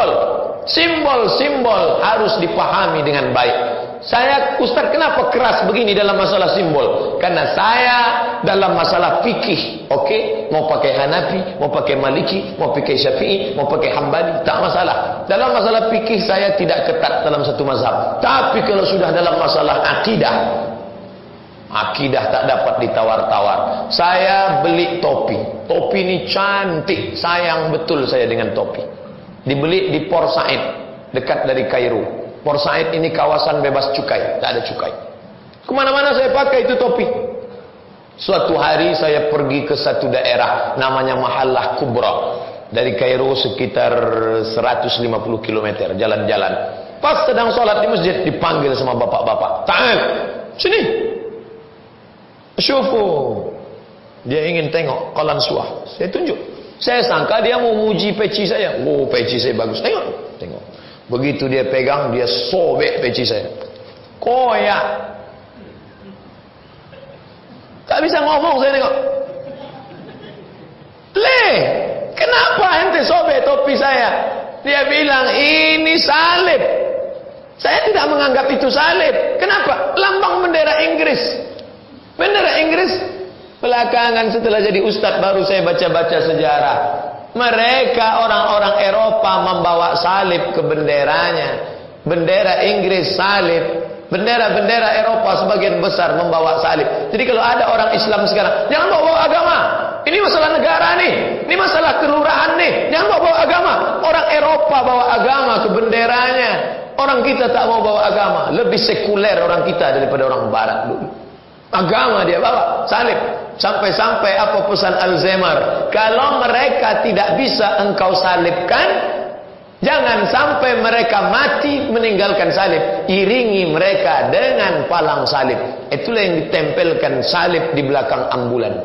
Simbol-simbol harus dipahami dengan baik. Saya, Ustaz, kenapa keras begini dalam masalah simbol? Karena saya dalam masalah fikih, mau pakai Hanafi, mau pakai Maliki, mau pakai Syafi'i, mau pakai Hambali, tak masalah. Dalam masalah fikih saya tidak ketat dalam satu mazhab. Tapi kalau sudah dalam masalah akidah tak dapat ditawar-tawar. Saya beli topi. Topi ini cantik, sayang betul saya dengan topi. Dibeli di Port Said, dekat dari Kairo. Port Said ini kawasan bebas cukai, tak ada cukai. Kemana-mana saya pakai itu topi. Suatu hari saya pergi ke satu daerah namanya Mahallah Kubra. Dari Kairo sekitar 150 km jalan-jalan. Pas sedang sholat di masjid dipanggil sama bapak-bapak. Ta'al, sini. Syufu. Dia ingin tengok kolan suah. Saya tunjuk. Saya sangka dia mau muji peci saya. Oh, peci saya bagus. Tengok. Begitu dia pegang, dia sobek peci saya. Koyak. Tak bisa ngomong saya tengok. Kenapa ente sobek topi saya? Dia bilang ini salib. Saya tidak menganggap itu salib. Kenapa? Lambang bendera Inggris. Bendera Inggris. Belakangan setelah jadi ustaz baru saya baca-baca sejarah. Mereka orang-orang Eropa membawa salib ke benderanya. Bendera Inggris salib. Bendera-bendera Eropa sebagian besar membawa salib. Jadi kalau ada orang Islam sekarang, jangan bawa agama. Ini masalah negara nih. Ini masalah kelurahan nih. Jangan bawa agama. Orang Eropa bawa agama ke benderanya. Orang kita tak mau bawa agama. Lebih sekuler orang kita daripada orang barat dulu. Agama dia bawa, salib. Sampai-sampai apa pesan Alzheimer? Kalau mereka tidak bisa engkau salibkan, jangan sampai mereka mati meninggalkan salib. Iringi mereka dengan palang salib. Itulah yang ditempelkan salib di belakang ambulan.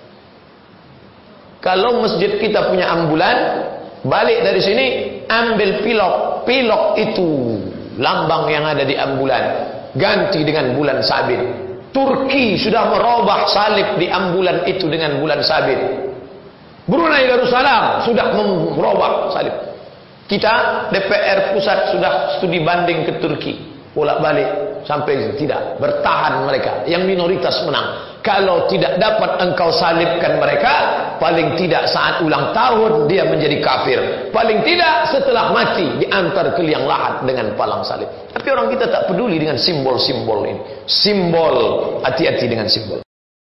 Kalau masjid kita punya ambulan, balik dari sini ambil pilok. Pilok itu lambang yang ada di ambulan. Ganti dengan bulan sabit. Turki sudah merubah salib di ambulan itu dengan bulan sabit. Brunei Darussalam sudah merubah salib. Kita DPR pusat sudah studi banding ke Turki, bolak-balik sampai tidak bertahan mereka. Yang minoritas menang. Kalau tidak dapat engkau salibkan mereka, paling tidak saat ulang tahun dia menjadi kafir. Paling tidak setelah mati diantar ke liang lahat dengan palang salib. Tapi orang kita tak peduli dengan simbol-simbol ini. Simbol, hati-hati dengan simbol.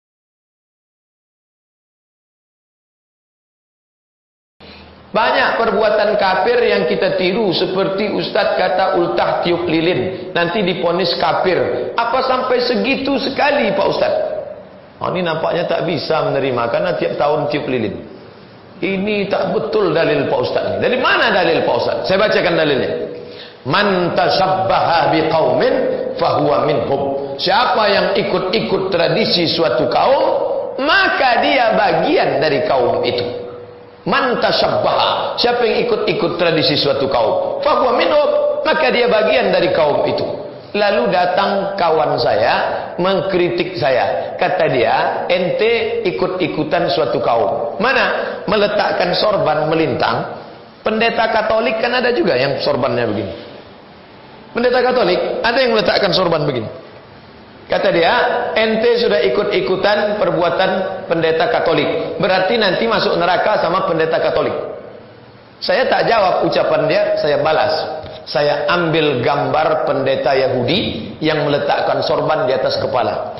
Banyak perbuatan kafir yang kita tiru. Seperti Ustaz kata ultah tiup lilin, nanti diponis kafir. Apa sampai segitu sekali Pak Ustaz? Ini nampaknya tak bisa menerima karena tiap tahun tiup lilin. Ini tak betul dalil Pak Ustaz ini. Dari mana dalil Pak Ustaz? Saya bacakan dalilnya. Man tashabbaha biqaumin fahuwa minhum. Siapa yang ikut-ikut tradisi suatu kaum, maka dia bagian dari kaum itu. Man tashabbaha, siapa yang ikut-ikut tradisi suatu kaum, fahuwa minhum, maka dia bagian dari kaum itu. Lalu datang kawan saya mengkritik saya. Kata dia, ente ikut-ikutan suatu kaum. Mana? Meletakkan sorban melintang. Pendeta Katolik kan ada juga yang sorbannya begini. Pendeta Katolik ada yang meletakkan sorban begini. Kata dia, ente sudah ikut-ikutan perbuatan pendeta Katolik. Berarti nanti masuk neraka sama pendeta Katolik. Saya tak jawab ucapan dia, saya balas. Saya ambil gambar pendeta Yahudi yang meletakkan sorban di atas kepala.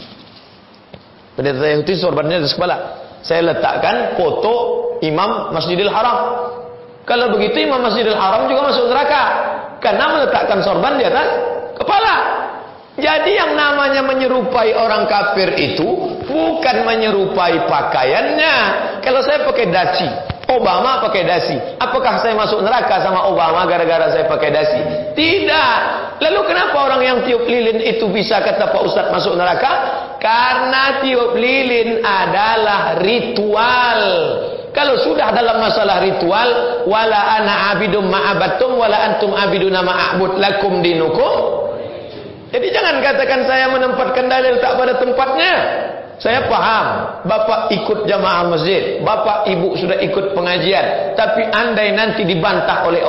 Pendeta Yahudi sorbannya di atas kepala. Saya letakkan foto Imam Masjidil Haram. Kalau begitu Imam Masjidil Haram juga masuk neraka karena meletakkan sorban di atas kepala. Jadi yang namanya menyerupai orang kafir itu bukan menyerupai pakaiannya. Kalau saya pakai dasi, Obama pakai dasi, apakah saya masuk neraka sama Obama gara-gara saya pakai dasi? Tidak. Lalu kenapa orang yang tiup lilin itu bisa kata Pak Ustadz masuk neraka? Karena tiup lilin adalah ritual. Kalau sudah dalam masalah ritual, wala ana abidum ma'abattum wala antum abiduna ma'abud lakum dinukum. Jadi jangan katakan saya menempatkan dalil tak pada tempatnya. Saya paham, Bapak ikut jamaah masjid, Bapak Ibu sudah ikut pengajian. Tapi andai nanti dibantah oleh orang,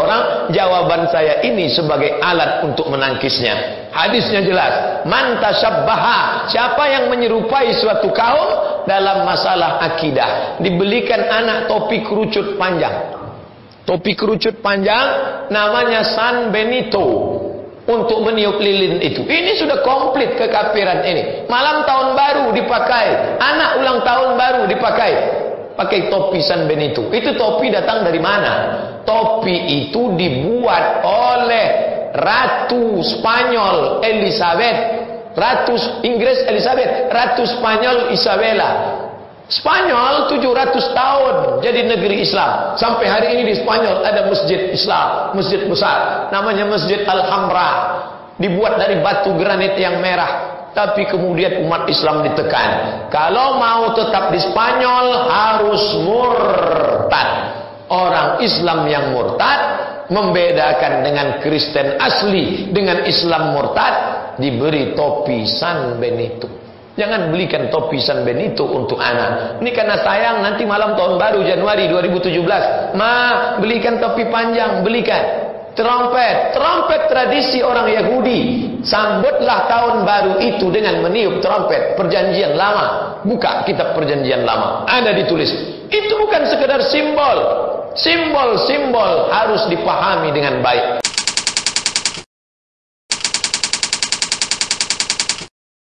jawaban saya ini sebagai alat untuk menangkisnya. Hadisnya jelas, man tasyabbaha, siapa yang menyerupai suatu kaum dalam masalah akidah, dibelikan anak topi kerucut panjang. Topi kerucut panjang namanya San Benito untuk meniup lilin itu. Ini sudah komplit kekafiran ini. Malam tahun baru dipakai, anak ulang tahun baru dipakai. Pakai topi San Benito. Itu topi datang dari mana? Topi itu dibuat oleh Ratu Spanyol Elizabeth, Ratu Inggris Elizabeth, Ratu Spanyol Isabella. Spanyol 700 tahun jadi negeri Islam. Sampai hari ini di Spanyol ada masjid Islam, masjid besar, namanya Masjid Alhambra. Dibuat dari batu granit yang merah. Tapi kemudian umat Islam ditekan. Kalau mau tetap di Spanyol harus murtad. Orang Islam yang murtad membedakan dengan Kristen asli dengan Islam murtad, diberi topi San Benito. Jangan belikan topi San Benito untuk anak. Ini karena sayang nanti malam tahun baru Januari 2017. Ma, belikan topi panjang, belikan. Trompet, trompet tradisi orang Yahudi. Sambutlah tahun baru itu dengan meniup trompet. Perjanjian lama. Buka kitab perjanjian lama. Ada ditulis. Itu bukan sekedar simbol. Simbol-simbol harus dipahami dengan baik.